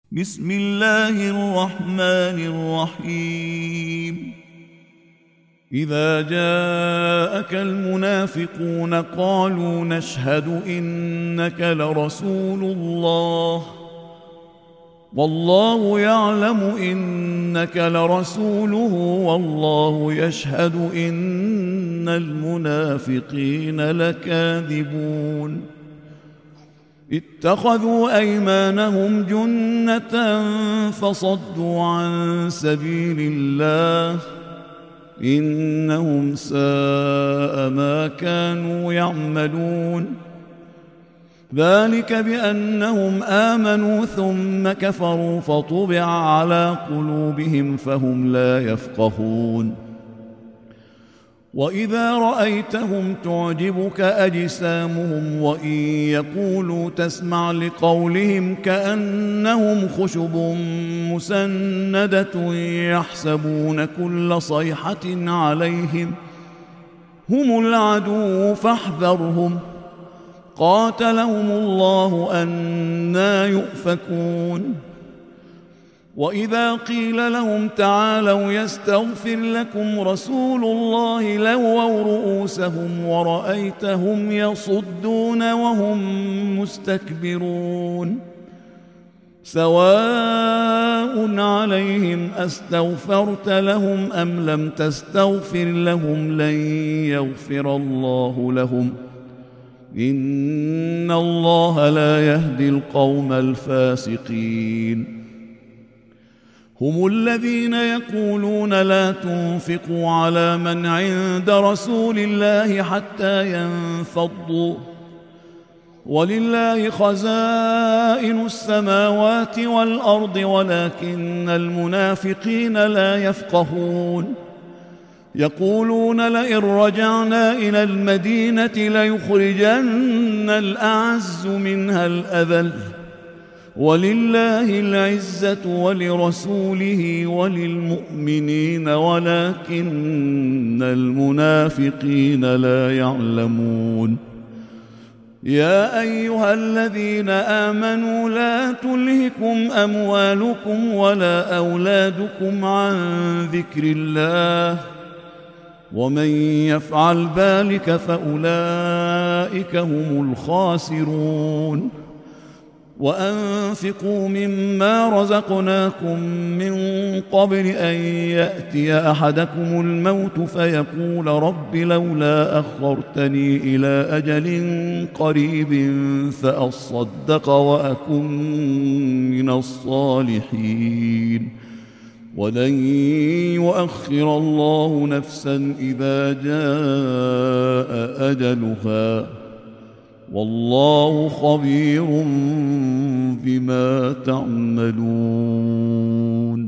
بسم الله الرحمن الرحيم إذا جاءك المنافقون قالوا نشهد إنك لرسول الله والله يعلم إنك لرسوله والله يشهد إن المنافقين لكاذبون اتخذوا أيمانهم جنة فصدوا عن سبيل الله إنهم ساء ما كانوا يعملون ذلك بأنهم آمنوا ثم كفروا فطبع على قلوبهم فهم لا يفقهون وإذا رأيتهم تعجبك أجسامهم وإن يقولوا تسمع لقولهم كأنهم خشب مسندة يحسبون كل صيحة عليهم هم العدو فاحذرهم قاتلهم الله أنى يؤفكون وإذا قيل لهم تعالوا يستغفر لكم رسول الله لووا رؤوسهم ورأيتهم يصدون وهم مستكبرون سواء عليهم أستغفرت لهم أم لم تستغفر لهم لن يغفر الله لهم إن الله لا يهدي القوم الفاسقين هم الذين يقولون لا تنفقوا على من عند رسول الله حتى ينفضوا ولله خزائن السماوات والأرض ولكن المنافقين لا يفقهون يقولون لئن رجعنا إلى المدينة ليخرجن الأعز منها الأذل ولله العزة ولرسوله وللمؤمنين ولكن المنافقين لا يعلمون يا أيها الذين آمنوا لا تلهكم أموالكم ولا أولادكم عن ذكر الله ومن يفعل ذلك فأولئك هم الخاسرون وأنفقوا مما رزقناكم من قبل أن يأتي أحدكم الموت فيقول رب لولا أخرتني إلى أجل قريب فأصدق وأكن من الصالحين ولن يؤخر الله نفسا إذا جاء أجلها والله خبير بما تعملون